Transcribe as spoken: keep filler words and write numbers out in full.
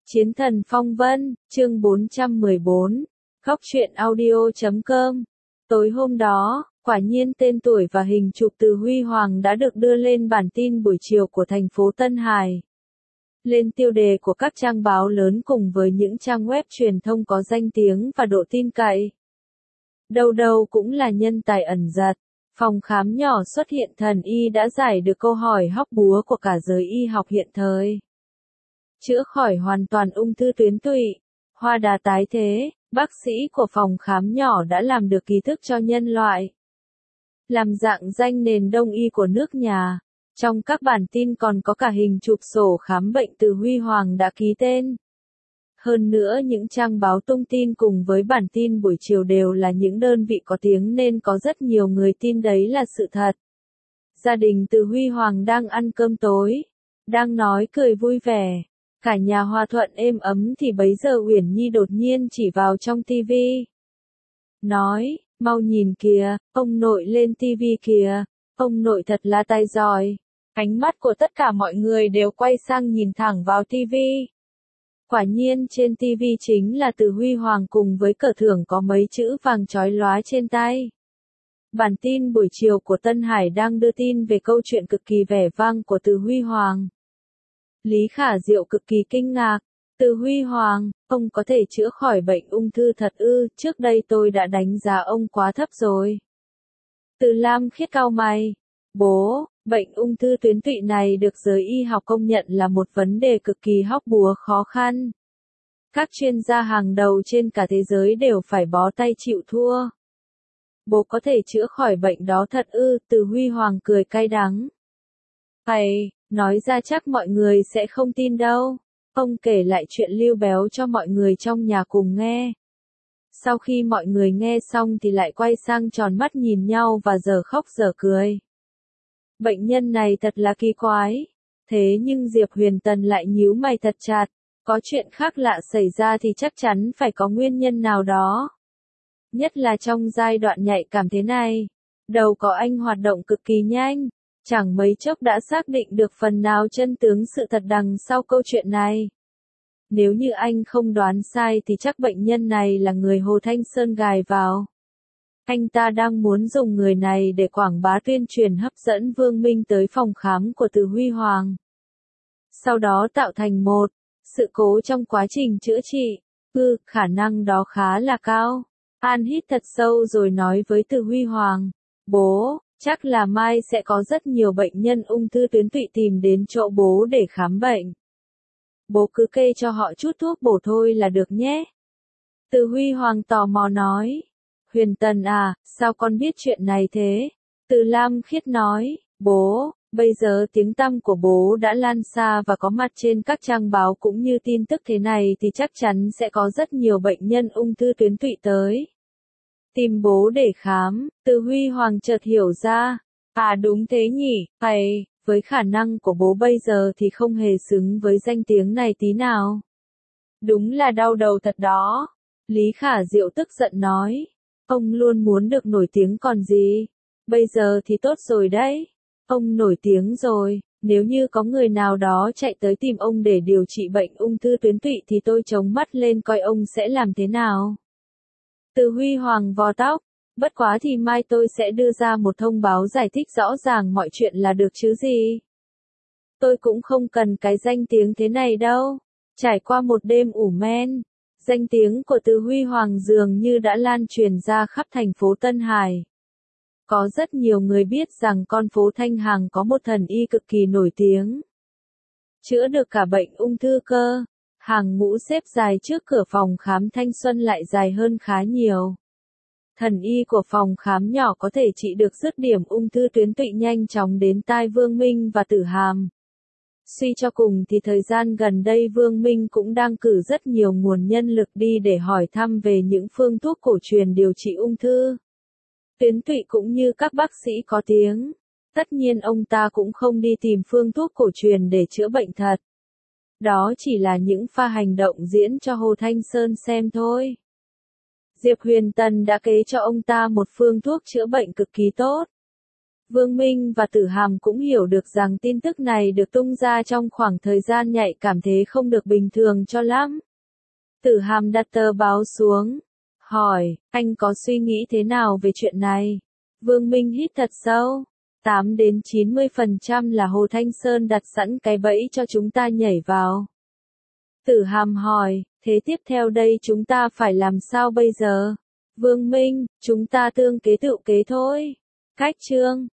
Chiến thần phong vân, chương bốn trăm mười bốn, góc truyện audio chấm com. Tối hôm đó, quả nhiên tên tuổi và hình chụp từ Huy Hoàng đã được đưa lên bản tin buổi chiều của thành phố Tân Hải. Lên tiêu đề của các trang báo lớn cùng với những trang web truyền thông có danh tiếng và độ tin cậy. Đâu đâu cũng là nhân tài ẩn giật. Phòng khám nhỏ xuất hiện thần y đã giải được câu hỏi hóc búa của cả giới y học hiện thời. Chữa khỏi hoàn toàn ung thư tuyến tụy, hoa đà tái thế, bác sĩ của phòng khám nhỏ đã làm được kỳ thức cho nhân loại. Làm dạng danh nền đông y của nước nhà. Trong các bản tin còn có cả hình chụp sổ khám bệnh từ Huy Hoàng đã ký tên. Hơn nữa những trang báo tung tin cùng với bản tin buổi chiều đều là những đơn vị có tiếng nên có rất nhiều người tin đấy là sự thật. Gia đình từ Huy Hoàng đang ăn cơm tối, đang nói cười vui vẻ, cả nhà hòa thuận êm ấm thì bấy giờ Uyển Nhi đột nhiên chỉ vào trong tivi. Nói, mau nhìn kìa, ông nội lên tivi kìa, ông nội thật là tài giỏi. Ánh mắt của tất cả mọi người đều quay sang nhìn thẳng vào tivi. Quả nhiên trên tivi chính là từ Huy Hoàng cùng với cờ thưởng có mấy chữ vàng chói lóa trên tay. Bản tin buổi chiều của Tân Hải đang đưa tin về câu chuyện cực kỳ vẻ vang của từ Huy Hoàng. Lý Khả Diệu cực kỳ kinh ngạc. Từ Huy Hoàng, ông có thể chữa khỏi bệnh ung thư thật ư? Trước đây tôi đã đánh giá ông quá thấp rồi. Từ Lam Khiết cau mày. Bố, bệnh ung thư tuyến tụy này được giới y học công nhận là một vấn đề cực kỳ hóc búa khó khăn. Các chuyên gia hàng đầu trên cả thế giới đều phải bó tay chịu thua. Bố có thể chữa khỏi bệnh đó thật ư? Từ Huy Hoàng cười cay đắng. Hay, nói ra chắc mọi người sẽ không tin đâu. Ông kể lại chuyện Lưu Béo cho mọi người trong nhà cùng nghe. Sau khi mọi người nghe xong thì lại quay sang tròn mắt nhìn nhau và giờ khóc giờ cười. Bệnh nhân này thật là kỳ quái. Thế nhưng Diệp Huyền Tần lại nhíu mày thật chặt. Có chuyện khác lạ xảy ra thì chắc chắn phải có nguyên nhân nào đó. Nhất là trong giai đoạn nhạy cảm thế này. Đầu có anh hoạt động cực kỳ nhanh. Chẳng mấy chốc đã xác định được phần nào chân tướng sự thật đằng sau câu chuyện này. Nếu như anh không đoán sai thì chắc bệnh nhân này là người Hồ Thanh Sơn gài vào. Anh ta đang muốn dùng người này để quảng bá tuyên truyền hấp dẫn Vương Minh tới phòng khám của từ Huy Hoàng. Sau đó tạo thành một sự cố trong quá trình chữa trị. Ừ, khả năng đó khá là cao. An hít thật sâu rồi nói với từ Huy Hoàng. Bố, chắc là mai sẽ có rất nhiều bệnh nhân ung thư tuyến tụy tìm đến chỗ bố để khám bệnh. Bố cứ kê cho họ chút thuốc bổ thôi là được nhé. Từ Huy Hoàng tò mò nói. Huyền Tần à, sao con biết chuyện này thế? Từ Lam Khiết nói, bố, bây giờ tiếng tăm của bố đã lan xa và có mặt trên các trang báo cũng như tin tức thế này thì chắc chắn sẽ có rất nhiều bệnh nhân ung thư tuyến tụy tới. Tìm bố để khám, từ Huy Hoàng chợt hiểu ra. À đúng thế nhỉ, hay, với khả năng của bố bây giờ thì không hề xứng với danh tiếng này tí nào. Đúng là đau đầu thật đó. Lý Khả Diệu tức giận nói. Ông luôn muốn được nổi tiếng còn gì. Bây giờ thì tốt rồi đấy. Ông nổi tiếng rồi, nếu như có người nào đó chạy tới tìm ông để điều trị bệnh ung thư tuyến tụy thì tôi chống mắt lên coi ông sẽ làm thế nào. Từ Huy Hoàng vò tóc. Bất quá thì mai tôi sẽ đưa ra một thông báo giải thích rõ ràng mọi chuyện là được chứ gì. Tôi cũng không cần cái danh tiếng thế này đâu. Trải qua một đêm ủ men, danh tiếng của từ Huy Hoàng dường như đã lan truyền ra khắp thành phố Tân Hải. Có rất nhiều người biết rằng con phố Thanh Hàng có một thần y cực kỳ nổi tiếng. Chữa được cả bệnh ung thư cơ. Hàng ngũ xếp dài trước cửa phòng khám thanh xuân lại dài hơn khá nhiều. Thần y của phòng khám nhỏ có thể trị được dứt điểm ung thư tuyến tụy nhanh chóng đến tai Vương Minh và Tử Hàm. Suy cho cùng thì thời gian gần đây Vương Minh cũng đang cử rất nhiều nguồn nhân lực đi để hỏi thăm về những phương thuốc cổ truyền điều trị ung thư tuyến tụy cũng như các bác sĩ có tiếng. Tất nhiên ông ta cũng không đi tìm phương thuốc cổ truyền để chữa bệnh thật. Đó chỉ là những pha hành động diễn cho Hồ Thanh Sơn xem thôi. Diệp Huyền Tần đã kế cho ông ta một phương thuốc chữa bệnh cực kỳ tốt. Vương Minh và Tử Hàm cũng hiểu được rằng tin tức này được tung ra trong khoảng thời gian nhạy cảm thế không được bình thường cho lắm. Tử Hàm đặt tờ báo xuống, hỏi, anh có suy nghĩ thế nào về chuyện này? Vương Minh hít thật sâu, tám đến chín mươi phần trăm là Hồ Thanh Sơn đặt sẵn cái bẫy cho chúng ta nhảy vào. Tử Hàm hỏi, thế tiếp theo đây chúng ta phải làm sao bây giờ? Vương Minh, chúng ta tương kế tự kế thôi. Cách chương